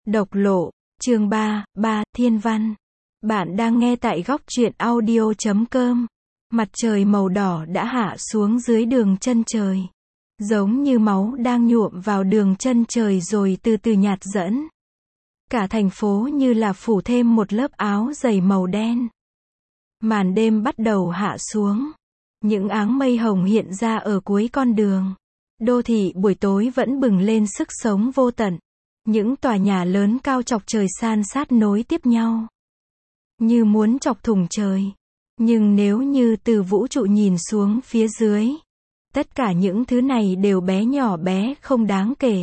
Độc lộ, chương 3, Thiên văn. Bạn đang nghe tại góc truyện audio.com. Mặt trời màu đỏ đã hạ xuống dưới đường chân trời. Giống như máu đang nhuộm vào đường chân trời rồi từ từ nhạt dẫm. Cả thành phố như là phủ thêm một lớp áo dày màu đen. Màn đêm bắt đầu hạ xuống. Những áng mây hồng hiện ra ở cuối con đường. Đô thị buổi tối vẫn bừng lên sức sống vô tận. Những tòa nhà lớn cao chọc trời san sát nối tiếp nhau. Như muốn chọc thủng trời. Nhưng nếu như từ vũ trụ nhìn xuống phía dưới, tất cả những thứ này đều bé nhỏ bé không đáng kể.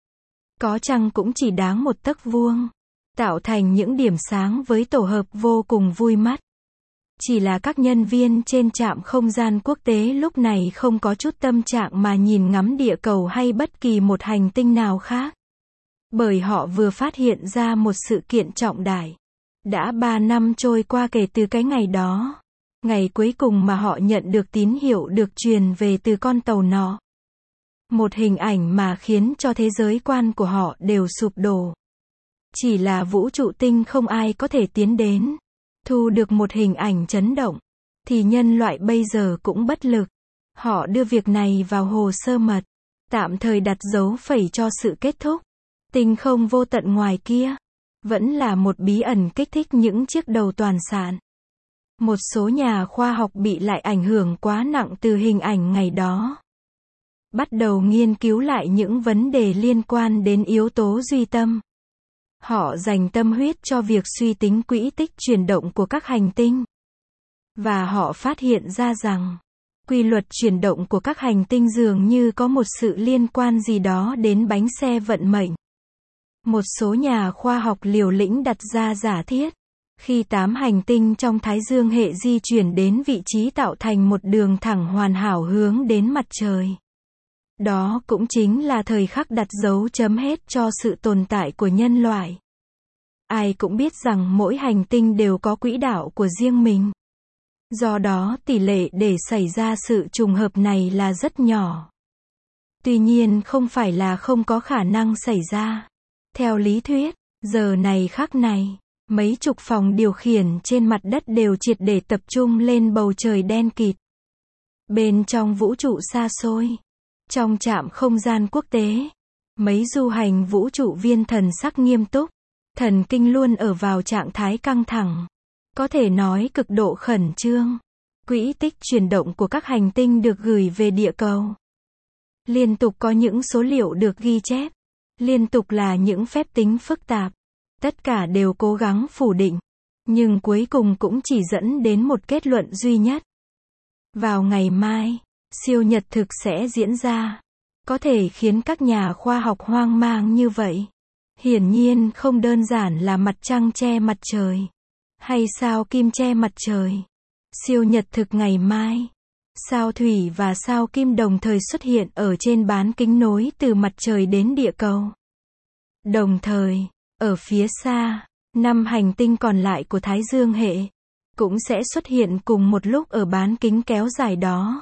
Có chăng cũng chỉ đáng một tấc vuông, tạo thành những điểm sáng với tổ hợp vô cùng vui mắt. Chỉ là các nhân viên trên trạm không gian quốc tế lúc này không có chút tâm trạng mà nhìn ngắm địa cầu hay bất kỳ một hành tinh nào khác. Bởi họ vừa phát hiện ra một sự kiện trọng đại. Đã 3 năm trôi qua kể từ cái ngày đó. Ngày cuối cùng mà họ nhận được tín hiệu được truyền về từ con tàu nọ. Một hình ảnh mà khiến cho thế giới quan của họ đều sụp đổ. Chỉ là vũ trụ tinh không ai có thể tiến đến. Thu được một hình ảnh chấn động. Thì nhân loại bây giờ cũng bất lực. Họ đưa việc này vào hồ sơ mật. Tạm thời đặt dấu phẩy cho sự kết thúc. Tinh không vô tận ngoài kia. Vẫn là một bí ẩn kích thích những chiếc đầu toàn sạn. Một số nhà khoa học bị lại ảnh hưởng quá nặng từ hình ảnh ngày đó. Bắt đầu nghiên cứu lại những vấn đề liên quan đến yếu tố duy tâm. Họ dành tâm huyết cho việc suy tính quỹ tích chuyển động của các hành tinh. Và họ phát hiện ra rằng, quy luật chuyển động của các hành tinh dường như có một sự liên quan gì đó đến bánh xe vận mệnh. Một số nhà khoa học liều lĩnh đặt ra giả thiết, khi 8 hành tinh trong Thái Dương hệ di chuyển đến vị trí tạo thành một đường thẳng hoàn hảo hướng đến mặt trời. Đó cũng chính là thời khắc đặt dấu chấm hết cho sự tồn tại của nhân loại. Ai cũng biết rằng mỗi hành tinh đều có quỹ đạo của riêng mình. Do đó tỷ lệ để xảy ra sự trùng hợp này là rất nhỏ. Tuy nhiên không phải là không có khả năng xảy ra. Theo lý thuyết, giờ này khắc này, mấy chục phòng điều khiển trên mặt đất đều triệt để tập trung lên bầu trời đen kịt. Bên trong vũ trụ xa xôi, trong trạm không gian quốc tế, mấy du hành vũ trụ viên thần sắc nghiêm túc, thần kinh luôn ở vào trạng thái căng thẳng, có thể nói cực độ khẩn trương. Quỹ tích chuyển động của các hành tinh được gửi về địa cầu. Liên tục có những số liệu được ghi chép. Liên tục là những phép tính phức tạp. Tất cả đều cố gắng phủ định. Nhưng cuối cùng cũng chỉ dẫn đến một kết luận duy nhất. Vào ngày mai, siêu nhật thực sẽ diễn ra. Có thể khiến các nhà khoa học hoang mang như vậy. Hiển nhiên không đơn giản là mặt trăng che mặt trời. Hay sao kim che mặt trời. Siêu nhật thực ngày mai. Sao thủy và sao kim đồng thời xuất hiện ở trên bán kính nối từ mặt trời đến địa cầu. Đồng thời, ở phía xa, 5 hành tinh còn lại của Thái Dương hệ cũng sẽ xuất hiện cùng một lúc ở bán kính kéo dài đó.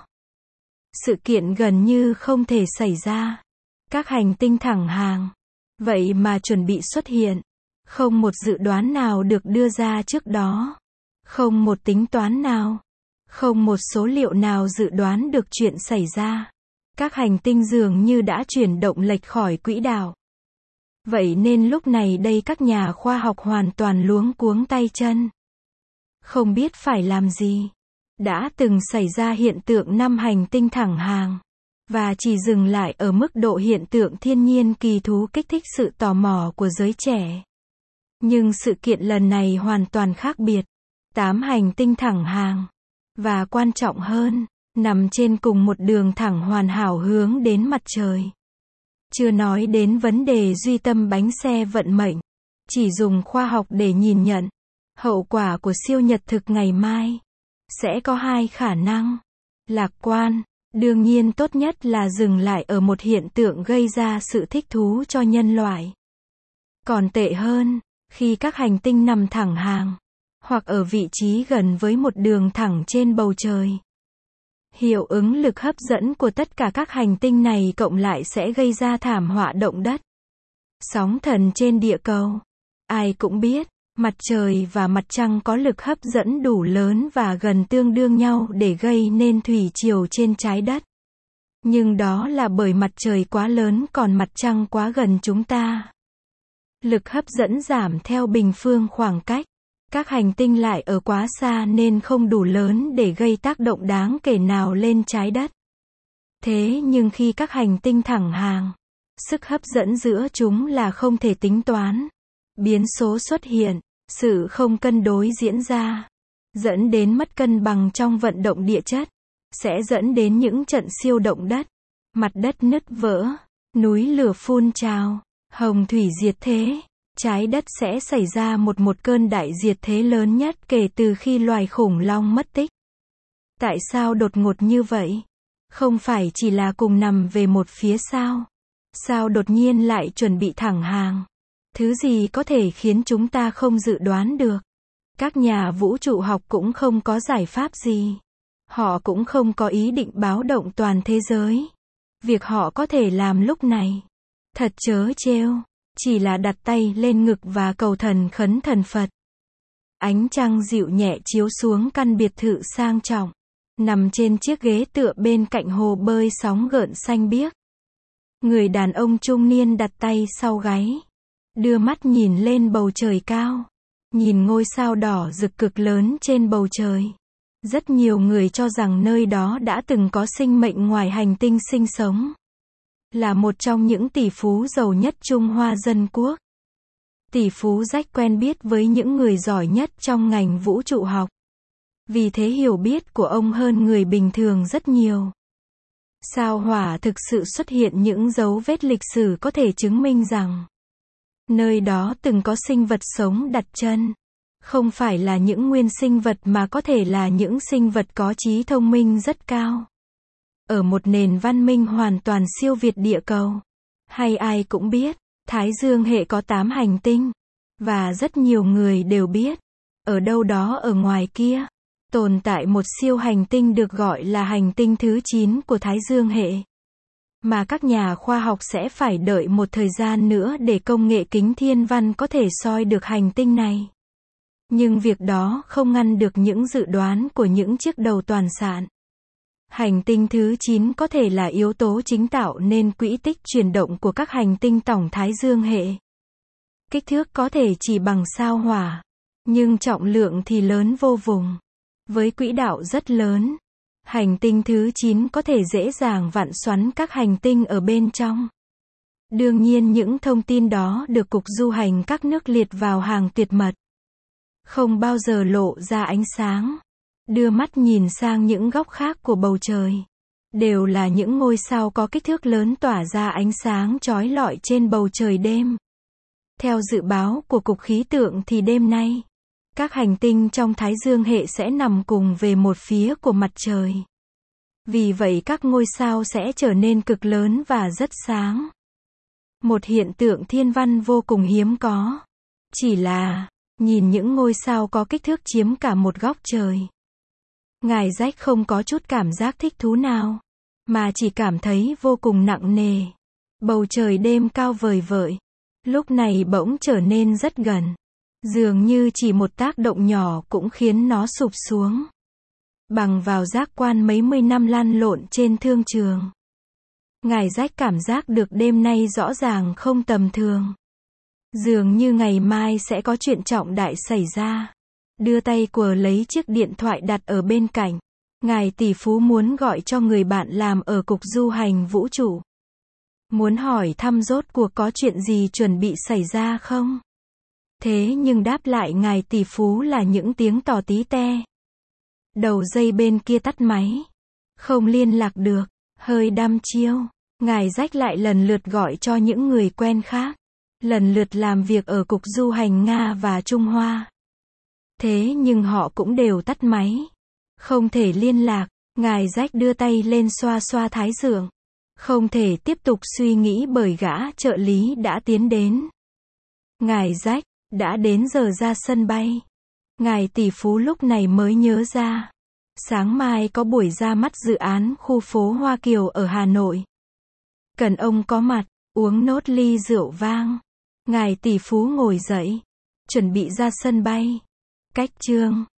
Sự kiện gần như không thể xảy ra. Các hành tinh thẳng hàng, vậy mà chuẩn bị xuất hiện. Không một dự đoán nào được đưa ra trước đó. Không một tính toán nào. Không một số liệu nào dự đoán được chuyện xảy ra. Các hành tinh dường như đã chuyển động lệch khỏi quỹ đạo. Vậy nên lúc này đây các nhà khoa học hoàn toàn luống cuống tay chân. Không biết phải làm gì. Đã từng xảy ra hiện tượng 5 hành tinh thẳng hàng. Và chỉ dừng lại ở mức độ hiện tượng thiên nhiên kỳ thú kích thích sự tò mò của giới trẻ. Nhưng sự kiện lần này hoàn toàn khác biệt. 8 hành tinh thẳng hàng. Và quan trọng hơn, nằm trên cùng một đường thẳng hoàn hảo hướng đến mặt trời. Chưa nói đến vấn đề duy tâm bánh xe vận mệnh. Chỉ dùng khoa học để nhìn nhận. Hậu quả của siêu nhật thực ngày mai. Sẽ có 2 khả năng. Lạc quan, đương nhiên tốt nhất là dừng lại ở một hiện tượng gây ra sự thích thú cho nhân loại. Còn tệ hơn, khi các hành tinh nằm thẳng hàng. Hoặc ở vị trí gần với một đường thẳng trên bầu trời. Hiệu ứng lực hấp dẫn của tất cả các hành tinh này cộng lại sẽ gây ra thảm họa động đất. Sóng thần trên địa cầu. Ai cũng biết, mặt trời và mặt trăng có lực hấp dẫn đủ lớn và gần tương đương nhau để gây nên thủy triều trên trái đất. Nhưng đó là bởi mặt trời quá lớn còn mặt trăng quá gần chúng ta. Lực hấp dẫn giảm theo bình phương khoảng cách. Các hành tinh lại ở quá xa nên không đủ lớn để gây tác động đáng kể nào lên trái đất. Thế nhưng khi các hành tinh thẳng hàng, sức hấp dẫn giữa chúng là không thể tính toán. Biến số xuất hiện, sự không cân đối diễn ra, dẫn đến mất cân bằng trong vận động địa chất, sẽ dẫn đến những trận siêu động đất, mặt đất nứt vỡ, núi lửa phun trào, hồng thủy diệt thế. Trái đất sẽ xảy ra một cơn đại diệt thế lớn nhất kể từ khi loài khủng long mất tích. Tại sao đột ngột như vậy? Không phải chỉ là cùng nằm về một phía sao? Sao đột nhiên lại chuẩn bị thẳng hàng? Thứ gì có thể khiến chúng ta không dự đoán được? Các nhà vũ trụ học cũng không có giải pháp gì. Họ cũng không có ý định báo động toàn thế giới. Việc họ có thể làm lúc này, thật trớ trêu, chỉ là đặt tay lên ngực và cầu thần khấn thần Phật. Ánh trăng dịu nhẹ chiếu xuống căn biệt thự sang trọng, nằm trên chiếc ghế tựa bên cạnh hồ bơi sóng gợn xanh biếc. Người đàn ông trung niên đặt tay sau gáy, đưa mắt nhìn lên bầu trời cao, nhìn ngôi sao đỏ rực cực lớn trên bầu trời. Rất nhiều người cho rằng nơi đó đã từng có sinh mệnh ngoài hành tinh sinh sống. Là một trong những tỷ phú giàu nhất Trung Hoa Dân Quốc. Tỷ phú Jack quen biết với những người giỏi nhất trong ngành vũ trụ học. Vì thế hiểu biết của ông hơn người bình thường rất nhiều. Sao Hỏa thực sự xuất hiện những dấu vết lịch sử có thể chứng minh rằng nơi đó từng có sinh vật sống đặt chân. Không phải là những nguyên sinh vật mà có thể là những sinh vật có trí thông minh rất cao. Ở một nền văn minh hoàn toàn siêu việt địa cầu. Hay ai cũng biết, Thái Dương hệ có 8 hành tinh. Và rất nhiều người đều biết, ở đâu đó ở ngoài kia, tồn tại một siêu hành tinh được gọi là hành tinh thứ 9 của Thái Dương hệ. Mà các nhà khoa học sẽ phải đợi một thời gian nữa để công nghệ kính thiên văn có thể soi được hành tinh này. Nhưng việc đó không ngăn được những dự đoán của những chiếc đầu toàn sạn. Hành tinh thứ 9 có thể là yếu tố chính tạo nên quỹ tích chuyển động của các hành tinh tổng Thái Dương hệ. Kích thước có thể chỉ bằng sao Hỏa, nhưng trọng lượng thì lớn vô vùng. Với quỹ đạo rất lớn, hành tinh thứ 9 có thể dễ dàng vặn xoắn các hành tinh ở bên trong. Đương nhiên những thông tin đó được Cục Du hành các nước liệt vào hàng tuyệt mật. Không bao giờ lộ ra ánh sáng. Đưa mắt nhìn sang những góc khác của bầu trời. Đều là những ngôi sao có kích thước lớn tỏa ra ánh sáng chói lọi trên bầu trời đêm. Theo dự báo của Cục Khí tượng thì đêm nay, các hành tinh trong Thái Dương hệ sẽ nằm cùng về một phía của mặt trời. Vì vậy các ngôi sao sẽ trở nên cực lớn và rất sáng. Một hiện tượng thiên văn vô cùng hiếm có. Chỉ là, nhìn những ngôi sao có kích thước chiếm cả một góc trời. Ngài Jack không có chút cảm giác thích thú nào, mà chỉ cảm thấy vô cùng nặng nề. Bầu trời đêm cao vời vợi, lúc này bỗng trở nên rất gần. Dường như chỉ một tác động nhỏ cũng khiến nó sụp xuống. Bằng vào giác quan mấy mươi năm lăn lộn trên thương trường. Ngài Jack cảm giác được đêm nay rõ ràng không tầm thường. Dường như ngày mai sẽ có chuyện trọng đại xảy ra. Đưa tay quờ lấy chiếc điện thoại đặt ở bên cạnh. Ngài tỷ phú muốn gọi cho người bạn làm ở Cục Du hành Vũ trụ. Muốn hỏi thăm rốt cuộc có chuyện gì chuẩn bị xảy ra không? Thế nhưng đáp lại ngài tỷ phú là những tiếng tò tí te. Đầu dây bên kia tắt máy. Không liên lạc được. Hơi đăm chiêu. Ngài Jack lại lần lượt gọi cho những người quen khác. Lần lượt làm việc ở Cục Du hành Nga và Trung Hoa. Thế nhưng họ cũng đều tắt máy. Không thể liên lạc. Ngài Jack đưa tay lên xoa xoa thái dương. Không thể tiếp tục suy nghĩ bởi gã trợ lý đã tiến đến. Ngài Jack, đã đến giờ ra sân bay. Ngài tỷ phú lúc này mới nhớ ra. Sáng mai có buổi ra mắt dự án khu phố Hoa Kiều ở Hà Nội. Cần ông có mặt, uống nốt ly rượu vang. Ngài tỷ phú ngồi dậy, chuẩn bị ra sân bay. Cách chương